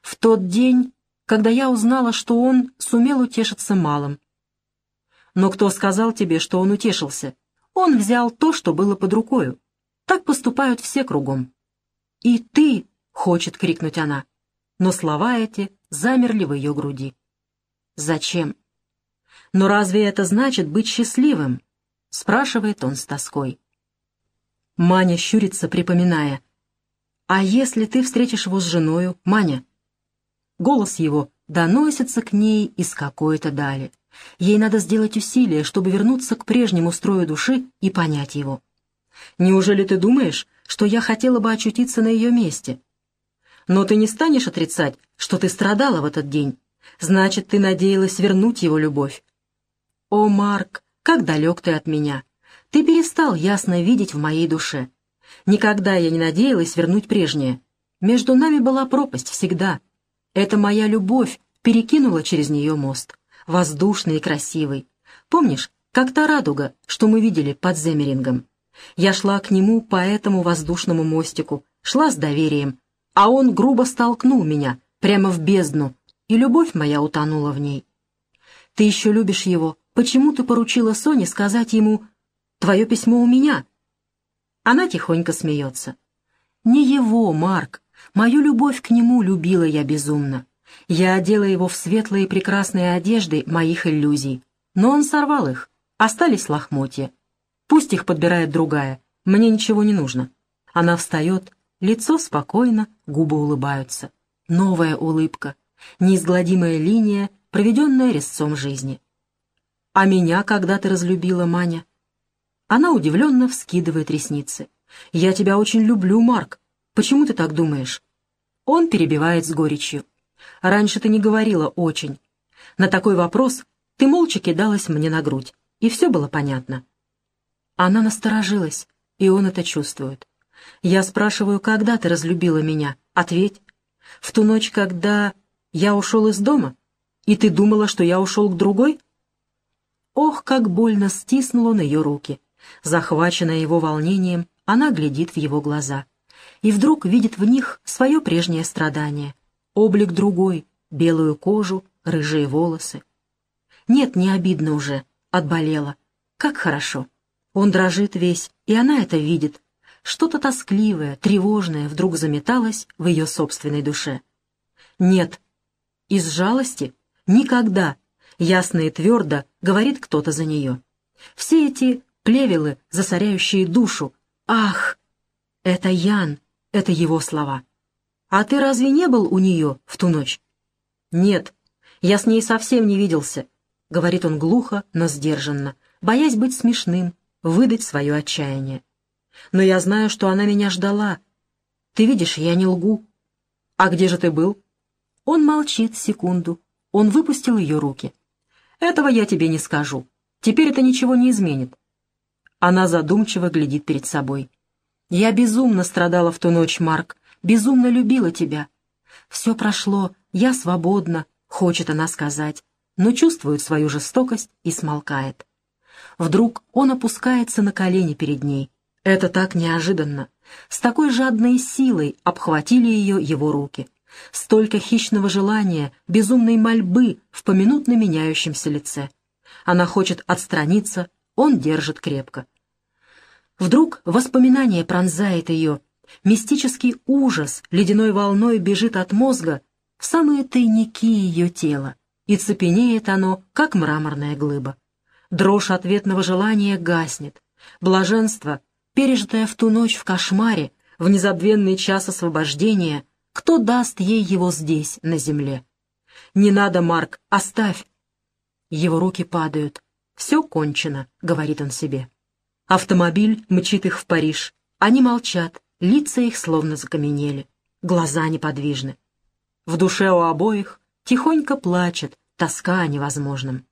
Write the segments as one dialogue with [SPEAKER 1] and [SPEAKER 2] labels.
[SPEAKER 1] В тот день, когда я узнала, что он сумел утешиться малым. Но кто сказал тебе, что он утешился? Он взял то, что было под рукою. Так поступают все кругом. «И ты!» — хочет крикнуть она. Но слова эти замерли в ее груди. «Зачем? Но разве это значит быть счастливым?» — спрашивает он с тоской. Маня щурится, припоминая. «А если ты встретишь его с женою, Маня?» Голос его доносится к ней из какой-то дали. Ей надо сделать усилие, чтобы вернуться к прежнему строю души и понять его. «Неужели ты думаешь, что я хотела бы очутиться на ее месте? Но ты не станешь отрицать, что ты страдала в этот день. Значит, ты надеялась вернуть его любовь. О, Марк, как далек ты от меня! Ты перестал ясно видеть в моей душе. Никогда я не надеялась вернуть прежнее. Между нами была пропасть всегда. Это моя любовь перекинула через нее мост, воздушный и красивый. Помнишь, как та радуга, что мы видели под Земерингом? Я шла к нему по этому воздушному мостику, шла с доверием, а он грубо столкнул меня прямо в бездну, и любовь моя утонула в ней. Ты еще любишь его. Почему ты поручила Соне сказать ему: «Твое письмо у меня»?» Она тихонько смеется. «Не его, Марк. Мою любовь к нему любила я безумно. Я одела его в светлые прекрасные одежды моих иллюзий. Но он сорвал их. Остались лохмотья. Пусть их подбирает другая. Мне ничего не нужно». Она встает, лицо спокойно, губы улыбаются. Новая улыбка, неизгладимая линия, проведенная резцом жизни. «А меня когда ты разлюбила, Маня?» Она удивленно вскидывает ресницы. «Я тебя очень люблю, Марк. Почему ты так думаешь?» Он перебивает с горечью. «Раньше ты не говорила «очень». На такой вопрос ты молча кидалась мне на грудь, и все было понятно». Она насторожилась, и он это чувствует. «Я спрашиваю, когда ты разлюбила меня? Ответь. В ту ночь, когда я ушел из дома? И ты думала, что я ушел к другой?» Ох, как больно стиснул он ее руки. Захваченная его волнением, она глядит в его глаза. И вдруг видит в них свое прежнее страдание. Облик другой, белую кожу, рыжие волосы. Нет, не обидно уже, отболела. Как хорошо. Он дрожит весь, и она это видит. Что-то тоскливое, тревожное вдруг заметалось в ее собственной душе. Нет, из жалости никогда, ясно и твердо говорит кто-то за нее. Все эти плевелы, засоряющие душу. Ах, это Ян, это его слова. «А ты разве не был у нее в ту ночь?» «Нет, я с ней совсем не виделся», — говорит он глухо, но сдержанно, боясь быть смешным, выдать свое отчаяние. «Но я знаю, что она меня ждала. Ты видишь, я не лгу». «А где же ты был?» Он молчит секунду. Он выпустил ее руки. «Этого я тебе не скажу. Теперь это ничего не изменит». Она задумчиво глядит перед собой. «Я безумно страдала в ту ночь, Марк, безумно любила тебя. Все прошло, я свободна», — хочет она сказать, но чувствует свою жестокость и смолкает. Вдруг он опускается на колени перед ней. Это так неожиданно. С такой жадной силой обхватили ее его руки. Столько хищного желания, безумной мольбы в поминутно меняющемся лице. Она хочет отстраниться, он держит крепко. Вдруг воспоминание пронзает ее. Мистический ужас ледяной волной бежит от мозга в самые тайники ее тела, и цепенеет оно, как мраморная глыба. Дрожь ответного желания гаснет. Блаженство, пережитое в ту ночь в кошмаре, в незабвенный час освобождения, кто даст ей его здесь, на земле? «Не надо, Марк, оставь!» Его руки падают. «Все кончено», — говорит он себе. Автомобиль мчит их в Париж. Они молчат, лица их словно закаменели, глаза неподвижны. В душе у обоих тихонько плачет тоска о невозможном.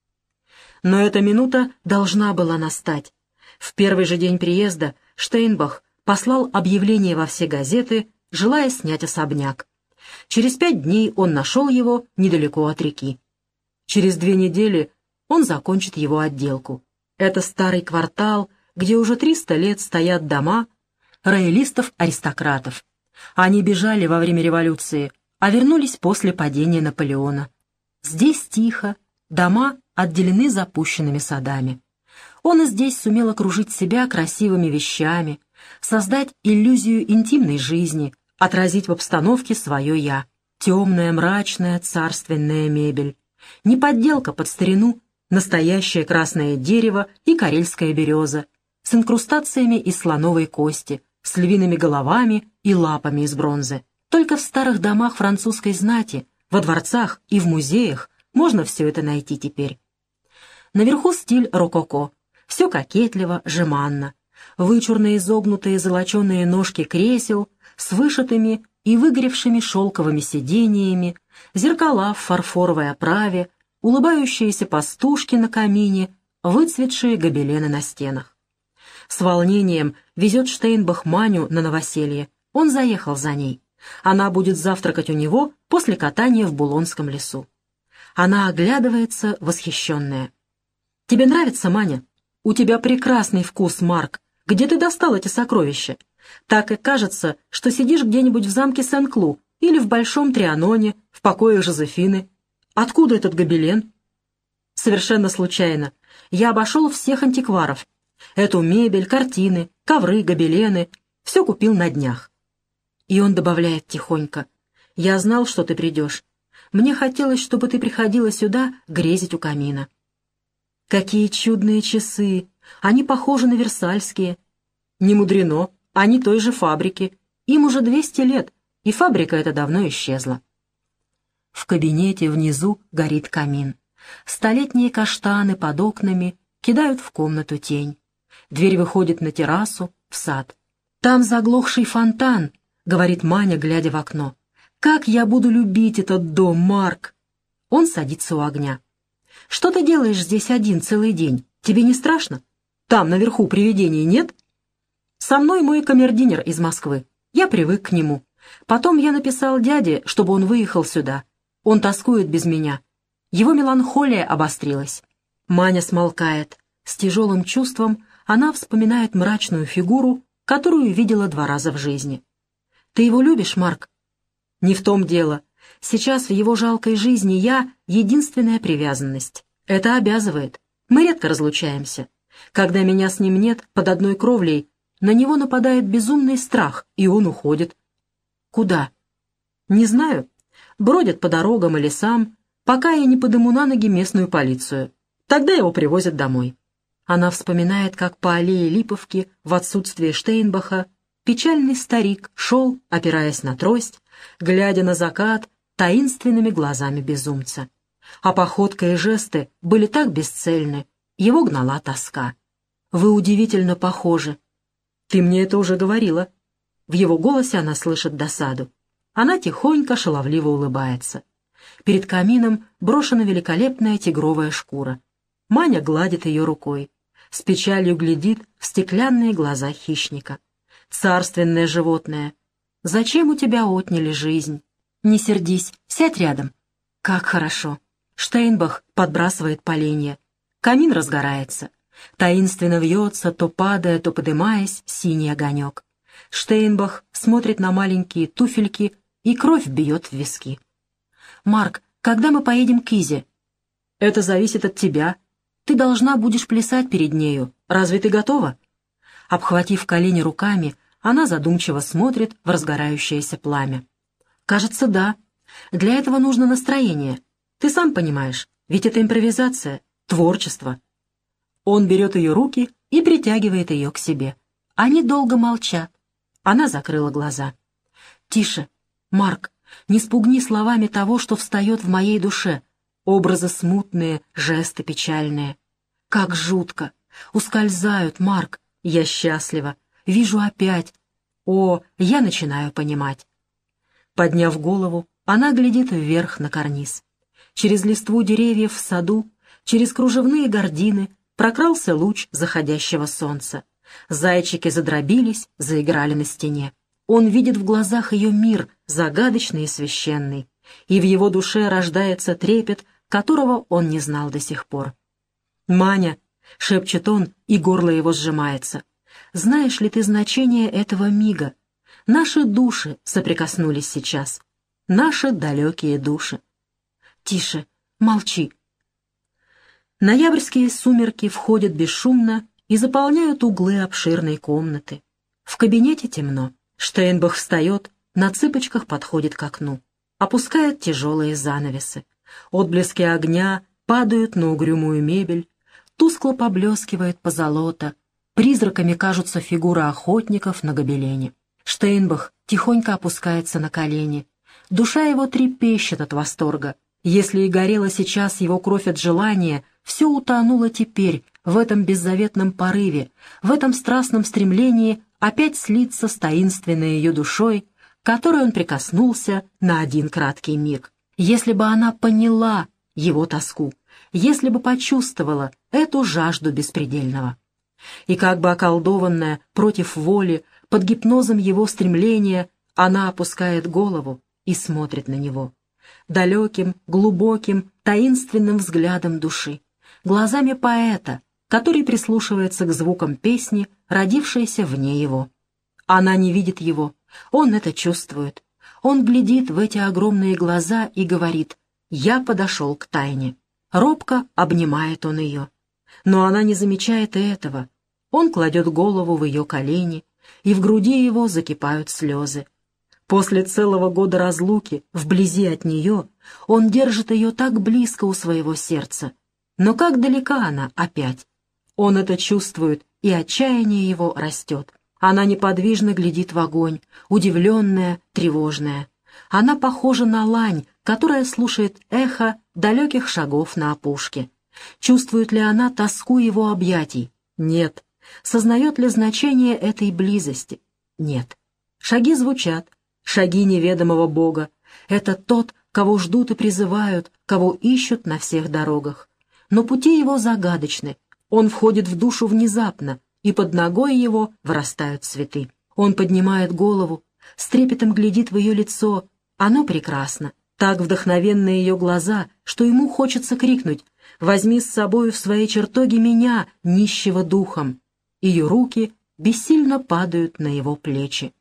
[SPEAKER 1] Но эта минута должна была настать. В первый же день приезда Штейнбах послал объявление во все газеты, желая снять особняк. Через 5 дней он нашел его недалеко от реки. Через 2 недели он закончит его отделку. Это старый квартал, где уже 300 лет стоят дома роялистов-аристократов. Они бежали во время революции, а вернулись после падения Наполеона. Здесь тихо, дома отделены запущенными садами. Он и здесь сумел окружить себя красивыми вещами, создать иллюзию интимной жизни, отразить в обстановке свое «я». Темная, мрачная, царственная мебель. Не подделка под старину, настоящее красное дерево и карельская береза, с инкрустациями из слоновой кости, с львиными головами и лапами из бронзы. Только в старых домах французской знати, во дворцах и в музеях можно все это найти теперь. Наверху стиль рококо. Все кокетливо, жеманно. Вычурно изогнутые золоченые ножки кресел с вышитыми и выгоревшими шелковыми сидениями, зеркала в фарфоровой оправе, улыбающиеся пастушки на камине, выцветшие гобелены на стенах. С волнением везет Штейнбах Маню на новоселье. Он заехал за ней. Она будет завтракать у него после катания в Булонском лесу. Она оглядывается, восхищенная. «Тебе нравится, Маня? У тебя прекрасный вкус, Марк. Где ты достал эти сокровища? Так и кажется, что сидишь где-нибудь в замке Сен-Клу или в Большом Трианоне, в покоях Жозефины. Откуда этот гобелен?» «Совершенно случайно. Я обошел всех антикваров. Эту мебель, картины, ковры, гобелены — все купил на днях». И он добавляет тихонько: «Я знал, что ты придешь. Мне хотелось, чтобы ты приходила сюда грезить у камина». Какие чудные часы! Они похожи на версальские. Не мудрено, они той же фабрики. Им уже 200 лет, и фабрика эта давно исчезла. В кабинете внизу горит камин. Столетние каштаны под окнами кидают в комнату тень. Дверь выходит на террасу, в сад. «Там заглохший фонтан», — говорит Маня, глядя в окно. «Как я буду любить этот дом, Марк!» Он садится у огня. «Что ты делаешь здесь один целый день? Тебе не страшно? Там наверху привидений нет?» «Со мной мой камердинер из Москвы. Я привык к нему. Потом я написал дяде, чтобы он выехал сюда. Он тоскует без меня. Его меланхолия обострилась». Маня смолкает. С тяжелым чувством она вспоминает мрачную фигуру, которую видела 2 раза в жизни. «Ты его любишь, Марк?» «Не в том дело. Сейчас в его жалкой жизни я — единственная привязанность. Это обязывает. Мы редко разлучаемся. Когда меня с ним нет под одной кровлей, на него нападает безумный страх, и он уходит». «Куда?» «Не знаю. Бродит по дорогам и лесам, пока я не подыму на ноги местную полицию. Тогда его привозят домой». Она вспоминает, как по аллее Липовки в отсутствие Штейнбаха печальный старик шел, опираясь на трость, глядя на закат таинственными глазами безумца. А походка и жесты были так бесцельны, его гнала тоска. «Вы удивительно похожи». «Ты мне это уже говорила». В его голосе она слышит досаду. Она тихонько, шаловливо улыбается. Перед камином брошена великолепная тигровая шкура. Маня гладит ее рукой. С печалью глядит в стеклянные глаза хищника. «Царственное животное, зачем у тебя отняли жизнь? Не сердись, сядь рядом». «Как хорошо». Штейнбах подбрасывает поленья. Камин разгорается. Таинственно вьется, то падая, то подымаясь, синий огонек. Штейнбах смотрит на маленькие туфельки, и кровь бьет в виски. «Марк, когда мы поедем к Изе?» «Это зависит от тебя. Ты должна будешь плясать перед нею. Разве ты готова?» Обхватив колени руками, она задумчиво смотрит в разгорающееся пламя. «Кажется, да. Для этого нужно настроение. Ты сам понимаешь, ведь это импровизация, творчество». Он берет ее руки и притягивает ее к себе. Они долго молчат. Она закрыла глаза. «Тише, Марк, не спугни словами того, что встает в моей душе. Образы смутные, жесты печальные. Как жутко! Ускользают, Марк. Я счастлива. Вижу опять. О, я начинаю понимать». Подняв голову, она глядит вверх на карниз. Через листву деревьев в саду, через кружевные гардины прокрался луч заходящего солнца. Зайчики задробились, заиграли на стене. Он видит в глазах ее мир, загадочный и священный, и в его душе рождается трепет, которого он не знал до сих пор. «Маня», — шепчет он, и горло его сжимается, — «знаешь ли ты значение этого мига? Наши души соприкоснулись сейчас. наши далекие души. Тише, молчи. Ноябрьские сумерки входят бесшумно и заполняют углы обширной комнаты. В кабинете темно. Штейнбах встает, на цыпочках подходит к окну. Опускает тяжелые занавесы. Отблески огня падают на угрюмую мебель, тускло поблескивает позолота, призраками кажутся фигуры охотников на гобелене. Штейнбах тихонько опускается на колени. Душа его трепещет от восторга. Если и горела сейчас его кровь от желания, все утонуло теперь в этом беззаветном порыве, в этом страстном стремлении опять слиться с таинственной ее душой, к которой он прикоснулся на один краткий миг. Если бы она поняла его тоску, если бы почувствовала эту жажду беспредельного. И как бы околдованная против воли, под гипнозом его стремления, она опускает голову и смотрит на него. Далеким, глубоким, таинственным взглядом души, глазами поэта, который прислушивается к звукам песни, родившейся вне его. Она не видит его, он это чувствует. Он глядит в эти огромные глаза и говорит: «Я подошел к тайне». Робко обнимает он ее. Но она не замечает и этого. Он кладет голову в ее колени, и в груди его закипают слезы. После целого года разлуки, вблизи от нее, он держит ее так близко у своего сердца. Но как далека она опять? Он это чувствует, и отчаяние его растет. Она неподвижно глядит в огонь, удивленная, тревожная. Она похожа на лань, которая слушает эхо далеких шагов на опушке. Чувствует ли она тоску его объятий? Нет. Сознает ли значение этой близости? Нет. Шаги звучат, шаги неведомого Бога. Это тот, кого ждут и призывают, кого ищут на всех дорогах. Но пути его загадочны. Он входит в душу внезапно, и под ногой его вырастают цветы. Он поднимает голову, с трепетом глядит в ее лицо. Оно прекрасно. Так вдохновенны ее глаза, что ему хочется крикнуть: «Возьми с собою в свои чертоги меня, нищего духом!» Ее руки бессильно падают на его плечи.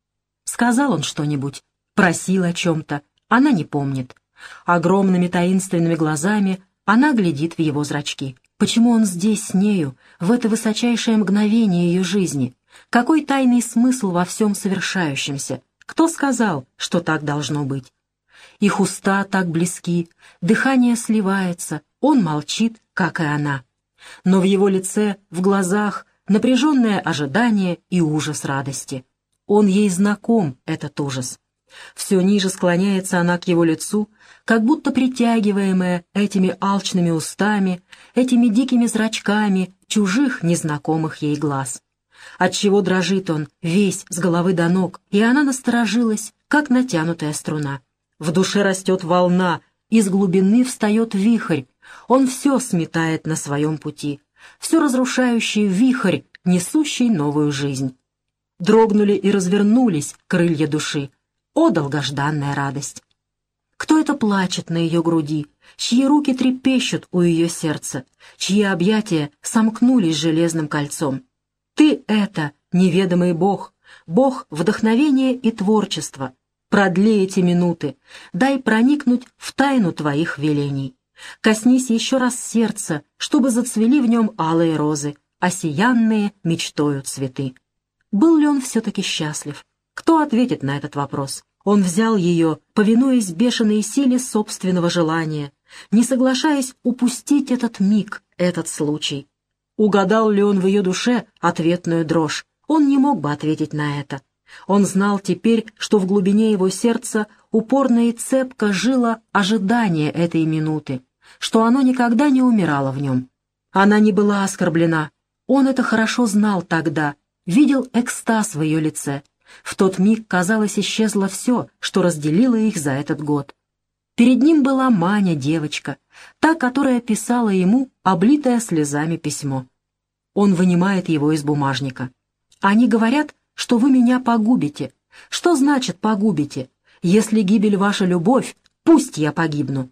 [SPEAKER 1] Сказал он что-нибудь, просил о чем-то, она не помнит. Огромными таинственными глазами она глядит в его зрачки. Почему он здесь с нею, в это высочайшее мгновение ее жизни? Какой тайный смысл во всем совершающемся? Кто сказал, что так должно быть? Их уста так близки, дыхание сливается, он молчит, как и она. Но в его лице, в глазах напряженное ожидание и ужас радости. Он ей знаком, этот ужас. Все ниже склоняется она к его лицу, как будто притягиваемая этими алчными устами, этими дикими зрачками чужих незнакомых ей глаз. Отчего дрожит он, весь с головы до ног, и она насторожилась, как натянутая струна. В душе растет волна, из глубины встает вихрь, он все сметает на своем пути, все разрушающий вихрь, несущий новую жизнь. Дрогнули и развернулись крылья души. О, долгожданная радость! Кто это плачет на ее груди, чьи руки трепещут у ее сердца, чьи объятия сомкнулись железным кольцом? Ты — это неведомый Бог, Бог вдохновения и творчества. Продли эти минуты, дай проникнуть в тайну твоих велений. Коснись еще раз сердца, чтобы зацвели в нем алые розы, осиянные мечтою цветы. Был ли он все-таки счастлив? Кто ответит на этот вопрос? Он взял ее, повинуясь бешеной силе собственного желания, не соглашаясь упустить этот миг, этот случай. Угадал ли он в ее душе ответную дрожь? Он не мог бы ответить на это. Он знал теперь, что в глубине его сердца упорно и цепко жило ожидание этой минуты, что оно никогда не умирало в нем. Она не была оскорблена. Он это хорошо знал тогда, видел экстаз в ее лице. В тот миг, казалось, исчезло все, что разделило их за этот год. Перед ним была Маня, девочка, та, которая писала ему облитое слезами письмо. Он вынимает его из бумажника. «Они говорят, что вы меня погубите. Что значит погубите? Если гибель ваша любовь, пусть я погибну».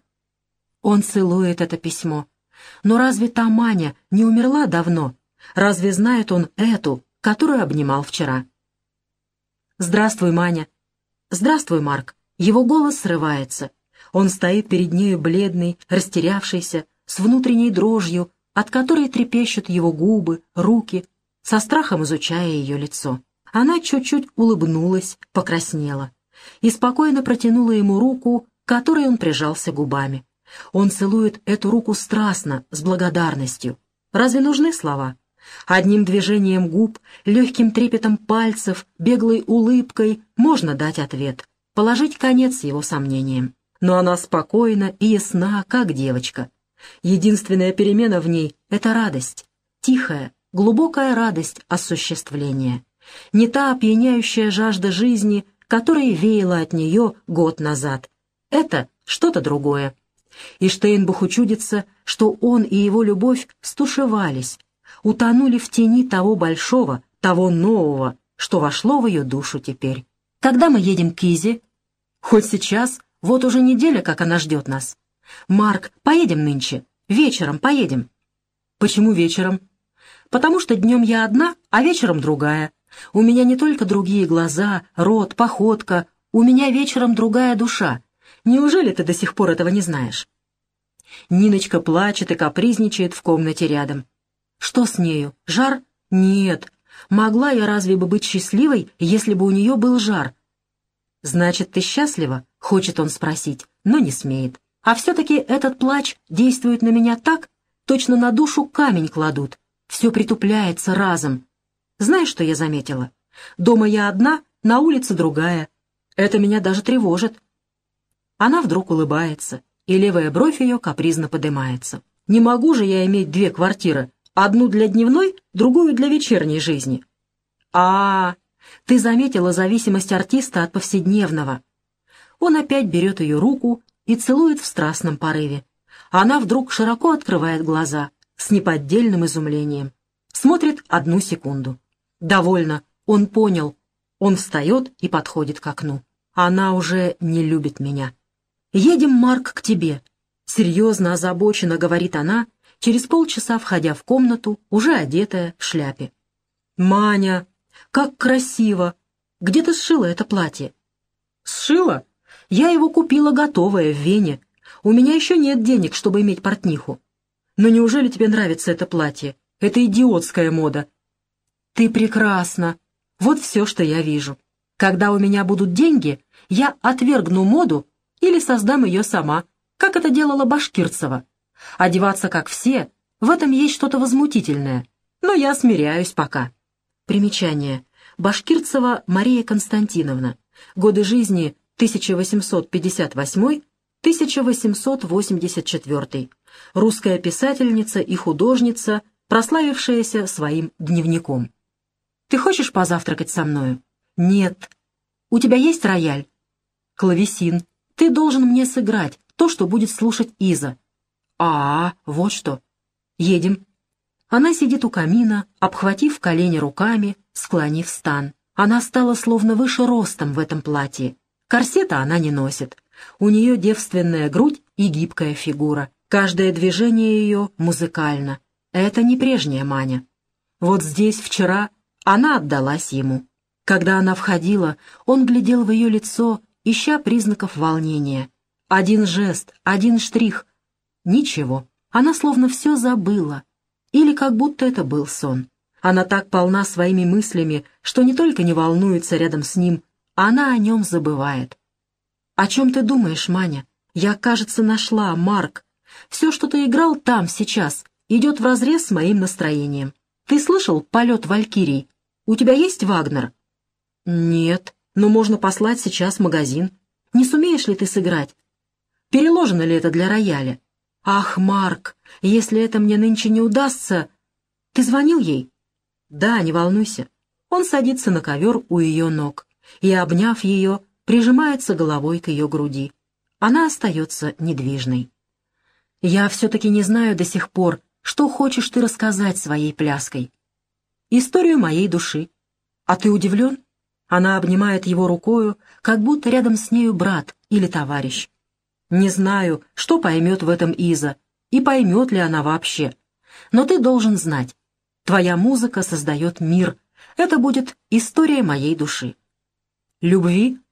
[SPEAKER 1] Он целует это письмо. Но разве та Маня не умерла давно? Разве знает он эту, которую обнимал вчера? «Здравствуй, Маня». «Здравствуй, Марк». Его голос срывается. Он стоит перед нею бледный, растерявшийся, с внутренней дрожью, от которой трепещут его губы, руки, со страхом изучая ее лицо. Она чуть-чуть улыбнулась, покраснела и спокойно протянула ему руку, к которой он прижался губами. Он целует эту руку страстно, с благодарностью. Разве нужны слова? Одним движением губ, легким трепетом пальцев, беглой улыбкой можно дать ответ, положить конец его сомнениям. Но она спокойна и ясна, как девочка. Единственная перемена в ней — это радость, тихая, глубокая радость осуществления. Не та опьяняющая жажда жизни, которая веяла от нее год назад. Это что-то другое. И Штейнбаху чудится, что он и его любовь стушевались, утонули в тени того большого, того нового, что вошло в ее душу теперь. Когда мы едем к Изе? Хоть сейчас, вот уже неделя, как она ждет нас. Марк, поедем нынче, вечером поедем. Почему вечером? Потому что днем я одна, а вечером другая. У меня не только другие глаза, рот, походка, у меня вечером другая душа. Неужели ты до сих пор этого не знаешь? Ниночка плачет и капризничает в комнате рядом. Что с нею? Жар? Нет. Могла я разве бы быть счастливой, если бы у нее был жар? Значит, ты счастлива? Хочет он спросить, но не смеет. А все-таки этот плач действует на меня так, точно на душу камень кладут. Все притупляется разом. Знаешь, что я заметила? Дома я одна, на улице другая. Это меня даже тревожит. Она вдруг улыбается, и левая бровь ее капризно подымается. Не могу же я иметь две квартиры, одну для дневной, другую для вечерней жизни. Ты заметила зависимость артиста от повседневного. Он опять берет ее руку и целует в страстном порыве. Она вдруг широко открывает глаза, с неподдельным изумлением. Смотрит 1 секунду. Довольно, он понял. Он встает и подходит к окну. Она уже не любит меня. «Едем, Марк, к тебе», — серьезно, озабоченно говорит она, через полчаса входя в комнату, уже одетая в шляпе. «Маня, как красиво! Где ты сшила это платье?» «Сшила? Я его купила готовое в Вене. У меня еще нет денег, чтобы иметь портниху. Но неужели тебе нравится это платье? Это идиотская мода». «Ты прекрасна. Вот все, что я вижу. Когда у меня будут деньги, я отвергну моду или создам ее сама, как это делала Башкирцева. Одеваться как все, в этом есть что-то возмутительное, но я смиряюсь пока». Примечание. Башкирцева Мария Константиновна. Годы жизни 1858-1884. Русская писательница и художница, прославившаяся своим дневником. «Ты хочешь позавтракать со мною?» «Нет». «У тебя есть рояль?» «Клавесин. Ты должен мне сыграть то, что будет слушать Иза». Вот что. Едем». Она сидит у камина, обхватив колени руками, склонив стан. Она стала словно выше ростом в этом платье. Корсета она не носит. У нее девственная грудь и гибкая фигура. Каждое движение ее музыкально. Это не прежняя Маня. Вот здесь вчера она отдалась ему. Когда она входила, он глядел в ее лицо, ища признаков волнения. Один жест, один штрих. Ничего. Она словно все забыла. Или как будто это был сон. Она так полна своими мыслями, что не только не волнуется рядом с ним, она о нем забывает. «О чем ты думаешь, Маня? Я, кажется, нашла, Марк. Все, что ты играл там сейчас, идет вразрез с моим настроением. Ты слышал «Полет Валькирий»? У тебя есть Вагнер?» «Нет, но можно послать сейчас в магазин. Не сумеешь ли ты сыграть? Переложено ли это для рояля?» «Ах, Марк, если это мне нынче не удастся...» «Ты звонил ей?» «Да, не волнуйся». Он садится на ковер у ее ног и, обняв ее, прижимается головой к ее груди. Она остается недвижной. «Я все-таки не знаю до сих пор, что хочешь ты рассказать своей пляской. Историю моей души. А ты удивлен?» Она обнимает его рукою, как будто рядом с нею брат или товарищ. «Не знаю, что поймет в этом Иза, и поймет ли она вообще. Но ты должен знать, твоя музыка создает мир. Это будет история моей души». «Любви?»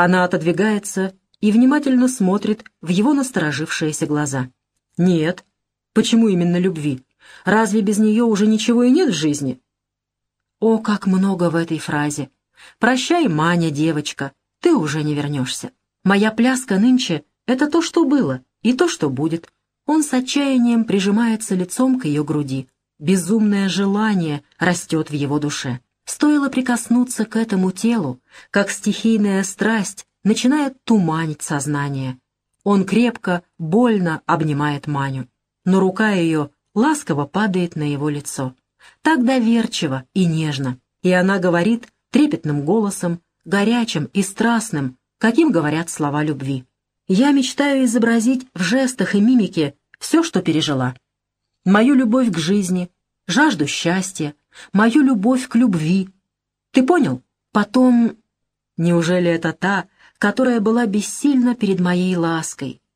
[SPEAKER 1] Она отодвигается и внимательно смотрит в его насторожившиеся глаза. «Нет. Почему именно любви? Разве без нее уже ничего и нет в жизни?» О, как много в этой фразе! «Прощай, Маня, девочка, ты уже не вернешься. Моя пляска нынче — это то, что было, и то, что будет». Он с отчаянием прижимается лицом к ее груди. Безумное желание растет в его душе. Стоило прикоснуться к этому телу, как стихийная страсть начинает туманить сознание. Он крепко, больно обнимает Маню, но рука ее ласково падает на его лицо. Так доверчиво и нежно, и она говорит трепетным голосом, горячим и страстным, каким говорят слова любви. Я мечтаю изобразить в жестах и мимике все, что пережила. Мою любовь к жизни, жажду счастья, мою любовь к любви. Ты понял? Потом... Неужели это та, которая была бессильна перед моей лаской,